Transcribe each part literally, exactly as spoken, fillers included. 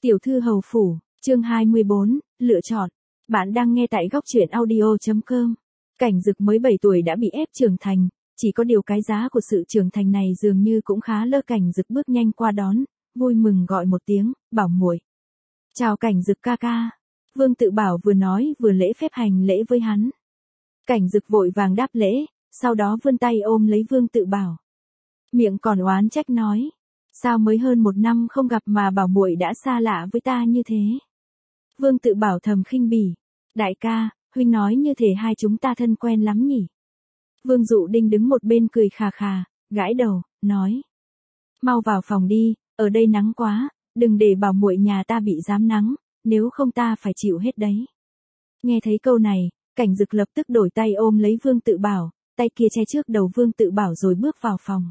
Tiểu thư hầu phủ, chương hai mươi bốn, lựa chọn. Bạn đang nghe tại góc truyện audio chấm com. Cảnh Dực mới bảy tuổi đã bị ép trưởng thành, chỉ có điều cái giá của sự trưởng thành này dường như cũng khá lơ. Cảnh Dực bước nhanh qua đón, vui mừng gọi một tiếng, bảo muội. Chào Cảnh Dực ca ca. Vương Tự Bảo vừa nói vừa lễ phép hành lễ với hắn. Cảnh Dực vội vàng đáp lễ, sau đó vươn tay ôm lấy Vương Tự Bảo. Miệng còn oán trách nói, sao mới hơn một năm không gặp mà bảo muội đã xa lạ với ta như thế. Vương Tự Bảo thầm khinh bỉ, đại ca, huynh nói như thể hai chúng ta thân quen lắm nhỉ. Vương Dụ Đinh đứng một bên cười khà khà, gãi đầu, nói. Mau vào phòng đi, ở đây nắng quá, đừng để bảo muội nhà ta bị rám nắng, nếu không ta phải chịu hết đấy. Nghe thấy câu này, Cảnh Dực lập tức đổi tay ôm lấy Vương Tự Bảo, tay kia che trước đầu Vương Tự Bảo rồi bước vào phòng.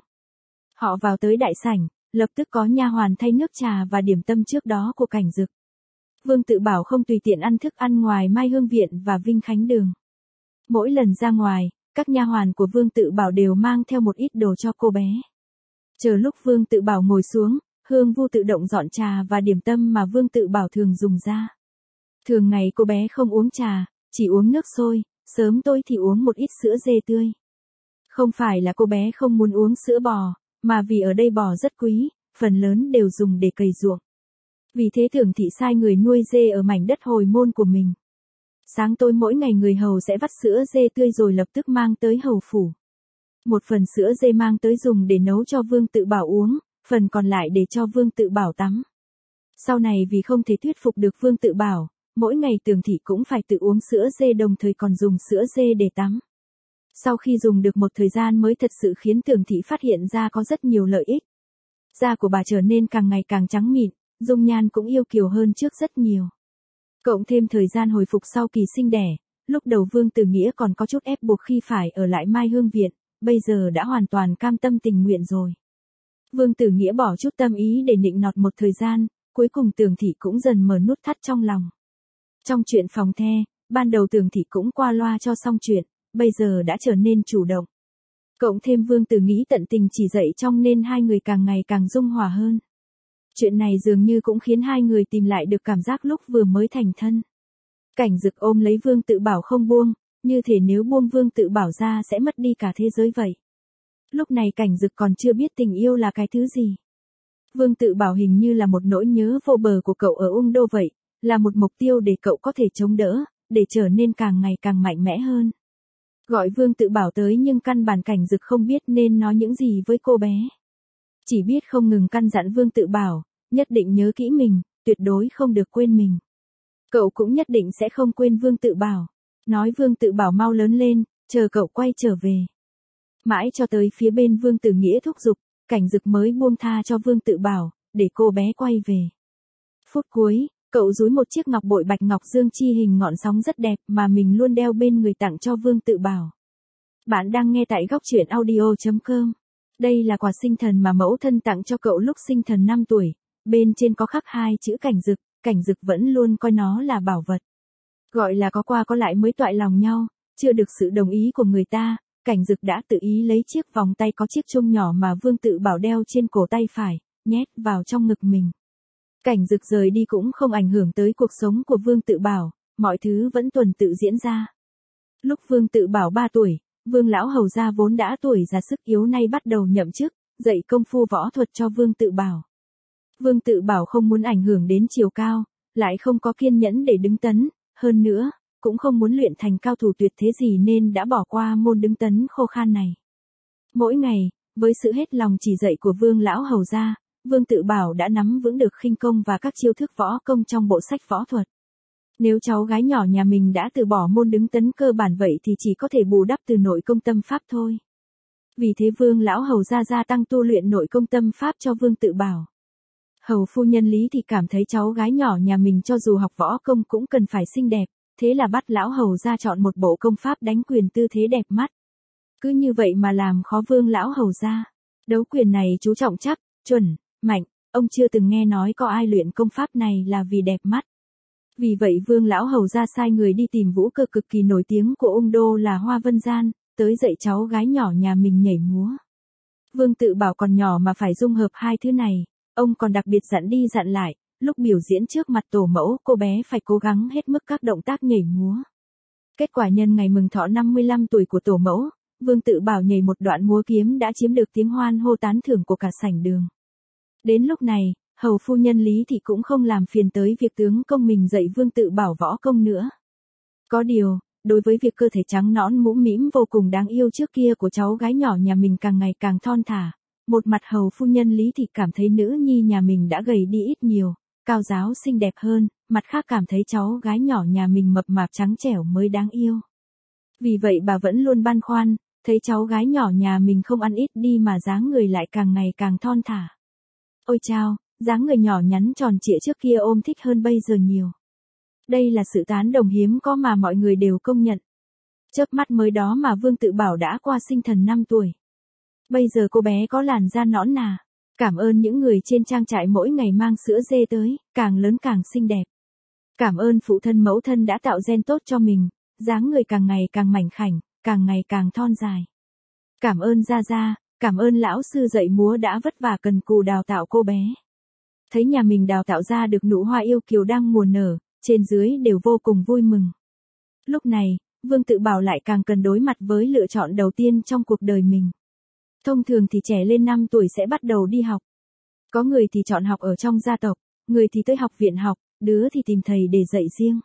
Họ vào tới đại sảnh, lập tức có nha hoàn thay nước trà và điểm tâm trước đó của Cảnh Dực. Vương Tự Bảo không tùy tiện ăn thức ăn ngoài Mai Hương Viện và Vinh Khánh Đường. Mỗi lần ra ngoài, các nha hoàn của Vương Tự Bảo đều mang theo một ít đồ cho cô bé. Chờ lúc Vương Tự Bảo ngồi xuống, Hương Vu tự động dọn trà và điểm tâm mà Vương Tự Bảo thường dùng ra. Thường ngày cô bé không uống trà, chỉ uống nước sôi, sớm tối thì uống một ít sữa dê tươi. Không phải là cô bé không muốn uống sữa bò, mà vì ở đây bò rất quý, phần lớn đều dùng để cày ruộng. Vì thế Tưởng thị sai người nuôi dê ở mảnh đất hồi môn của mình. Sáng tối mỗi ngày người hầu sẽ vắt sữa dê tươi rồi lập tức mang tới hầu phủ. Một phần sữa dê mang tới dùng để nấu cho Vương Tự Bảo uống, phần còn lại để cho Vương Tự Bảo tắm. Sau này vì không thể thuyết phục được Vương Tự Bảo, mỗi ngày Tưởng thị cũng phải tự uống sữa dê đồng thời còn dùng sữa dê để tắm. Sau khi dùng được một thời gian mới thật sự khiến Tưởng thị phát hiện ra có rất nhiều lợi ích. Da của bà trở nên càng ngày càng trắng mịn, dung nhan cũng yêu kiều hơn trước rất nhiều. Cộng thêm thời gian hồi phục sau kỳ sinh đẻ, lúc đầu Vương Tử Nghĩa còn có chút ép buộc khi phải ở lại Mai Hương Viện, bây giờ đã hoàn toàn cam tâm tình nguyện rồi. Vương Tử Nghĩa bỏ chút tâm ý để nịnh nọt một thời gian, cuối cùng Tưởng thị cũng dần mở nút thắt trong lòng. Trong chuyện phòng the, ban đầu Tưởng thị cũng qua loa cho xong chuyện, bây giờ đã trở nên chủ động. Cộng thêm Vương Tử Nghĩ tận tình chỉ dạy trong nên hai người càng ngày càng dung hòa hơn. Chuyện này dường như cũng khiến hai người tìm lại được cảm giác lúc vừa mới thành thân. Cảnh Dực ôm lấy Vương Tự Bảo không buông, như thể nếu buông Vương Tự Bảo ra sẽ mất đi cả thế giới vậy. Lúc này Cảnh Dực còn chưa biết tình yêu là cái thứ gì. Vương Tự Bảo hình như là một nỗi nhớ vô bờ của cậu ở Ung Đô vậy, là một mục tiêu để cậu có thể chống đỡ, để trở nên càng ngày càng mạnh mẽ hơn. Gọi Vương Tự Bảo tới nhưng căn bản Cảnh Dực không biết nên nói những gì với cô bé. Chỉ biết không ngừng căn dặn Vương Tự Bảo, nhất định nhớ kỹ mình, tuyệt đối không được quên mình. Cậu cũng nhất định sẽ không quên Vương Tự Bảo. Nói Vương Tự Bảo mau lớn lên, chờ cậu quay trở về. Mãi cho tới phía bên Vương Tử Nghĩa thúc giục, Cảnh Dực mới buông tha cho Vương Tự Bảo, để cô bé quay về. Phút cuối, cậu dúi một chiếc ngọc bội bạch ngọc dương chi hình ngọn sóng rất đẹp mà mình luôn đeo bên người tặng cho Vương Tự Bảo. Bạn đang nghe tại góc truyện audio chấm com. Đây là quà sinh thần mà mẫu thân tặng cho cậu lúc sinh thần năm tuổi, bên trên có khắc hai chữ Cảnh Dực, Cảnh Dực vẫn luôn coi nó là bảo vật. Gọi là có qua có lại mới toại lòng nhau, chưa được sự đồng ý của người ta, Cảnh Dực đã tự ý lấy chiếc vòng tay có chiếc chuông nhỏ mà Vương Tự Bảo đeo trên cổ tay phải, nhét vào trong ngực mình. Cảnh Dực rời đi cũng không ảnh hưởng tới cuộc sống của Vương Tự Bảo, mọi thứ vẫn tuần tự diễn ra. Lúc Vương Tự Bảo ba tuổi, Vương lão hầu gia vốn đã tuổi già sức yếu nay bắt đầu nhậm chức, dạy công phu võ thuật cho Vương Tự Bảo. Vương Tự Bảo không muốn ảnh hưởng đến chiều cao, lại không có kiên nhẫn để đứng tấn, hơn nữa, cũng không muốn luyện thành cao thủ tuyệt thế gì nên đã bỏ qua môn đứng tấn khô khan này. Mỗi ngày, với sự hết lòng chỉ dạy của Vương lão hầu gia, Vương Tự Bảo đã nắm vững được khinh công và các chiêu thức võ công trong bộ sách võ thuật. Nếu cháu gái nhỏ nhà mình đã từ bỏ môn đứng tấn cơ bản vậy thì chỉ có thể bù đắp từ nội công tâm pháp thôi. Vì thế Vương lão hầu gia gia tăng tu luyện nội công tâm pháp cho Vương Tự Bảo. Hầu phu nhân Lý thì cảm thấy cháu gái nhỏ nhà mình cho dù học võ công cũng cần phải xinh đẹp, thế là bắt lão hầu gia chọn một bộ công pháp đánh quyền tư thế đẹp mắt. Cứ như vậy mà làm khó Vương lão hầu gia. Đấu quyền này chú trọng chắc, chuẩn, mạnh, ông chưa từng nghe nói có ai luyện công pháp này là vì đẹp mắt. Vì vậy Vương lão hầu gia sai người đi tìm vũ cơ cực kỳ nổi tiếng của Ung Đô là Hoa Vân Gian, tới dạy cháu gái nhỏ nhà mình nhảy múa. Vương Tự Bảo còn nhỏ mà phải dung hợp hai thứ này, ông còn đặc biệt dặn đi dặn lại, lúc biểu diễn trước mặt tổ mẫu, cô bé phải cố gắng hết mức các động tác nhảy múa. Kết quả nhân ngày mừng thọ năm mươi lăm tuổi của tổ mẫu, Vương Tự Bảo nhảy một đoạn múa kiếm đã chiếm được tiếng hoan hô tán thưởng của cả sảnh đường. Đến lúc này, hầu phu nhân Lý Thị cũng không làm phiền tới việc tướng công mình dạy Vương Tự Bảo võ công nữa. Có điều, đối với việc cơ thể trắng nõn mũm mĩm vô cùng đáng yêu trước kia của cháu gái nhỏ nhà mình càng ngày càng thon thả, một mặt hầu phu nhân Lý Thị cảm thấy nữ nhi nhà mình đã gầy đi ít nhiều, cao ráo xinh đẹp hơn, mặt khác cảm thấy cháu gái nhỏ nhà mình mập mạp trắng trẻo mới đáng yêu. Vì vậy bà vẫn luôn băn khoăn, thấy cháu gái nhỏ nhà mình không ăn ít đi mà dáng người lại càng ngày càng thon thả. Ôi chao, dáng người nhỏ nhắn tròn trịa trước kia ôm thích hơn bây giờ nhiều. Đây là sự tán đồng hiếm có mà mọi người đều công nhận. Chớp mắt mới đó mà Vương Tự Bảo đã qua sinh thần năm tuổi. Bây giờ cô bé có làn da nõn nà. Cảm ơn những người trên trang trại mỗi ngày mang sữa dê tới, càng lớn càng xinh đẹp. Cảm ơn phụ thân mẫu thân đã tạo gen tốt cho mình, dáng người càng ngày càng mảnh khảnh, càng ngày càng thon dài. Cảm ơn Gia Gia, cảm ơn lão sư dạy múa đã vất vả cần cù đào tạo cô bé. Thấy nhà mình đào tạo ra được nụ hoa yêu kiều đang mùa nở, trên dưới đều vô cùng vui mừng. Lúc này, Vương Tự Bảo lại càng cần đối mặt với lựa chọn đầu tiên trong cuộc đời mình. Thông thường thì trẻ lên năm tuổi sẽ bắt đầu đi học. Có người thì chọn học ở trong gia tộc, người thì tới học viện học, đứa thì tìm thầy để dạy riêng.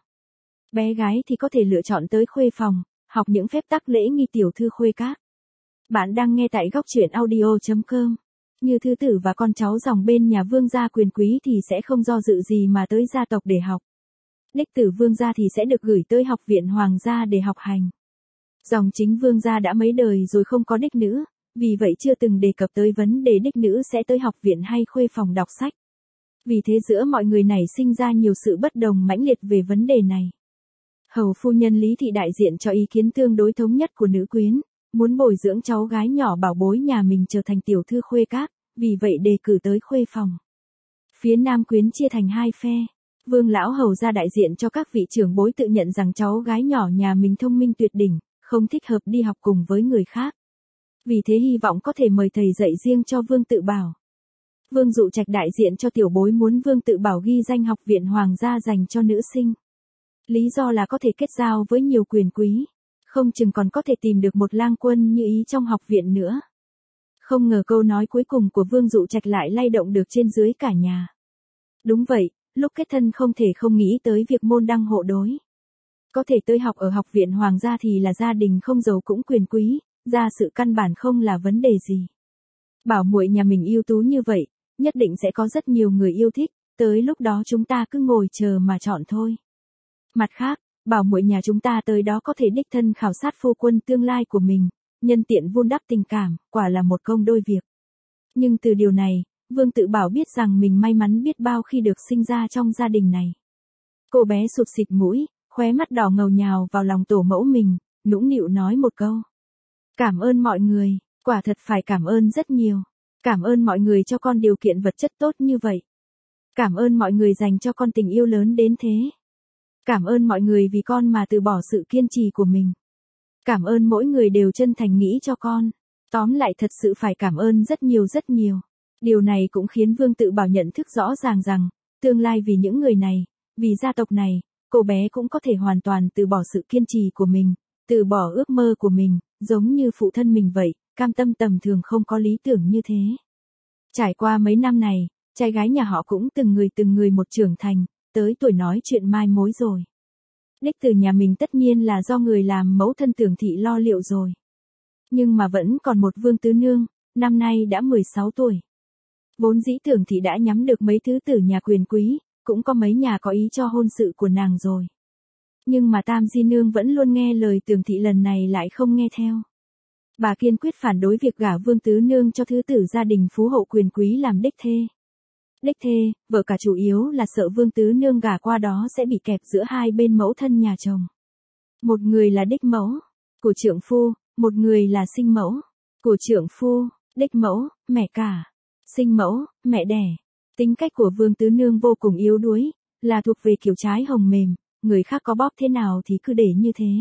Bé gái thì có thể lựa chọn tới khuê phòng, học những phép tắc lễ nghi tiểu thư khuê các. Bạn đang nghe tại góc truyện audio chấm com. Như Thư Tử và con cháu dòng bên nhà Vương gia quyền quý thì sẽ không do dự gì mà tới gia tộc để học. Đích tử Vương gia thì sẽ được gửi tới học viện hoàng gia để học hành. Dòng chính Vương gia đã mấy đời rồi không có đích nữ, vì vậy chưa từng đề cập tới vấn đề đích nữ sẽ tới học viện hay khuê phòng đọc sách. Vì thế giữa mọi người nảy sinh ra nhiều sự bất đồng mãnh liệt về vấn đề này. Hầu phu nhân Lý Thị đại diện cho ý kiến tương đối thống nhất của nữ quyến, muốn bồi dưỡng cháu gái nhỏ bảo bối nhà mình trở thành tiểu thư khuê các, vì vậy đề cử tới khuê phòng. Phía nam quyến chia thành hai phe. Vương lão hầu ra đại diện cho các vị trưởng bối tự nhận rằng cháu gái nhỏ nhà mình thông minh tuyệt đỉnh, không thích hợp đi học cùng với người khác. Vì thế hy vọng có thể mời thầy dạy riêng cho Vương Tự Bảo. Vương Dụ Trạch đại diện cho tiểu bối muốn Vương Tự Bảo ghi danh học viện hoàng gia dành cho nữ sinh. Lý do là có thể kết giao với nhiều quyền quý, không chừng còn có thể tìm được một lang quân như ý trong học viện nữa. Không ngờ câu nói cuối cùng của Vương Dụ Trạch lại lay động được trên dưới cả nhà. Đúng vậy, lúc kết thân không thể không nghĩ tới việc môn đăng hộ đối. Có thể tới học ở học viện hoàng gia thì là gia đình không giàu cũng quyền quý, gia sự căn bản không là vấn đề gì. Bảo muội nhà mình ưu tú như vậy, nhất định sẽ có rất nhiều người yêu thích, tới lúc đó chúng ta cứ ngồi chờ mà chọn thôi. Mặt khác, bảo muội nhà chúng ta tới đó có thể đích thân khảo sát phu quân tương lai của mình, nhân tiện vun đắp tình cảm, quả là một công đôi việc. Nhưng từ điều này, Vương Tự Bảo biết rằng mình may mắn biết bao khi được sinh ra trong gia đình này. Cô bé sụp xịt mũi, khóe mắt đỏ ngầu nhào vào lòng tổ mẫu mình, nũng nịu nói một câu. Cảm ơn mọi người, quả thật phải cảm ơn rất nhiều. Cảm ơn mọi người cho con điều kiện vật chất tốt như vậy. Cảm ơn mọi người dành cho con tình yêu lớn đến thế. Cảm ơn mọi người vì con mà từ bỏ sự kiên trì của mình. Cảm ơn mỗi người đều chân thành nghĩ cho con. Tóm lại thật sự phải cảm ơn rất nhiều rất nhiều. Điều này cũng khiến Vương Tự Bảo nhận thức rõ ràng rằng, tương lai vì những người này, vì gia tộc này, cô bé cũng có thể hoàn toàn từ bỏ sự kiên trì của mình, từ bỏ ước mơ của mình, giống như phụ thân mình vậy, cam tâm tầm thường không có lý tưởng như thế. Trải qua mấy năm này, trai gái nhà họ cũng từng người từng người một trưởng thành, tới tuổi nói chuyện mai mối rồi. Đích từ nhà mình tất nhiên là do người làm mẫu thân Tưởng Thị lo liệu rồi. Nhưng mà vẫn còn một Vương Tứ Nương, năm nay đã mười sáu tuổi. Vốn dĩ Tưởng Thị đã nhắm được mấy thứ tử nhà quyền quý, cũng có mấy nhà có ý cho hôn sự của nàng rồi. Nhưng mà Tam Di Nương vẫn luôn nghe lời Tưởng Thị lần này lại không nghe theo. Bà kiên quyết phản đối việc gả Vương Tứ Nương cho thứ tử gia đình phú hộ quyền quý làm đích thê. Đích thê, vợ cả chủ yếu là sợ Vương Tứ Nương gả qua đó sẽ bị kẹp giữa hai bên mẫu thân nhà chồng. Một người là đích mẫu, của trượng phu, một người là sinh mẫu, của trượng phu, đích mẫu, mẹ cả, sinh mẫu, mẹ đẻ. Tính cách của Vương Tứ Nương vô cùng yếu đuối, là thuộc về kiểu trái hồng mềm, người khác có bóp thế nào thì cứ để như thế.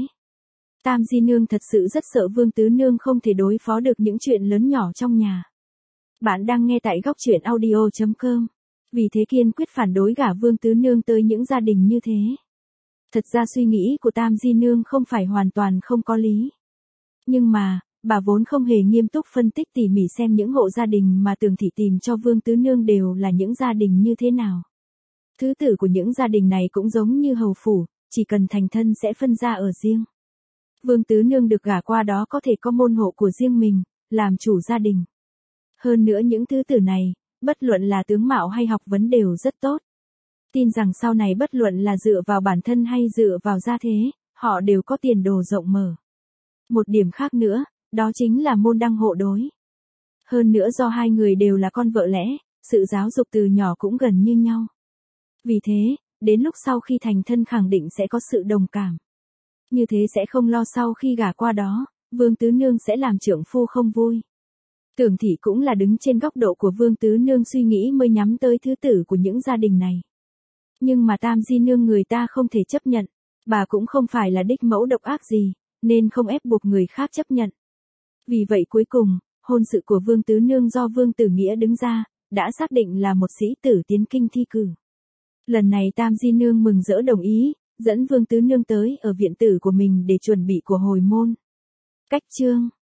Tam Di Nương thật sự rất sợ Vương Tứ Nương không thể đối phó được những chuyện lớn nhỏ trong nhà. Bạn đang nghe tại góc truyện audio chấm com. Vì thế kiên quyết phản đối gả Vương Tứ Nương tới những gia đình như thế. Thật ra suy nghĩ của Tam Di Nương không phải hoàn toàn không có lý. Nhưng mà, bà vốn không hề nghiêm túc phân tích tỉ mỉ xem những hộ gia đình mà Tường Thị tìm cho Vương Tứ Nương đều là những gia đình như thế nào. Thứ tự của những gia đình này cũng giống như hầu phủ, chỉ cần thành thân sẽ phân ra ở riêng. Vương Tứ Nương được gả qua đó có thể có môn hộ của riêng mình, làm chủ gia đình. Hơn nữa những thứ tự này, bất luận là tướng mạo hay học vấn đều rất tốt. Tin rằng sau này bất luận là dựa vào bản thân hay dựa vào gia thế, họ đều có tiền đồ rộng mở. Một điểm khác nữa, đó chính là môn đăng hộ đối. Hơn nữa do hai người đều là con vợ lẽ, sự giáo dục từ nhỏ cũng gần như nhau. Vì thế, đến lúc sau khi thành thân khẳng định sẽ có sự đồng cảm. Như thế sẽ không lo sau khi gả qua đó, Vương Tứ Nương sẽ làm trượng phu không vui. Tưởng Thị cũng là đứng trên góc độ của Vương Tứ Nương suy nghĩ mới nhắm tới thứ tử của những gia đình này. Nhưng mà Tam Di Nương người ta không thể chấp nhận, bà cũng không phải là đích mẫu độc ác gì, nên không ép buộc người khác chấp nhận. Vì vậy cuối cùng, hôn sự của Vương Tứ Nương do Vương Tử Nghĩa đứng ra, đã xác định là một sĩ tử tiến kinh thi cử. Lần này Tam Di Nương mừng rỡ đồng ý, dẫn Vương Tứ Nương tới ở viện tử của mình để chuẩn bị của hồi môn. Cách chương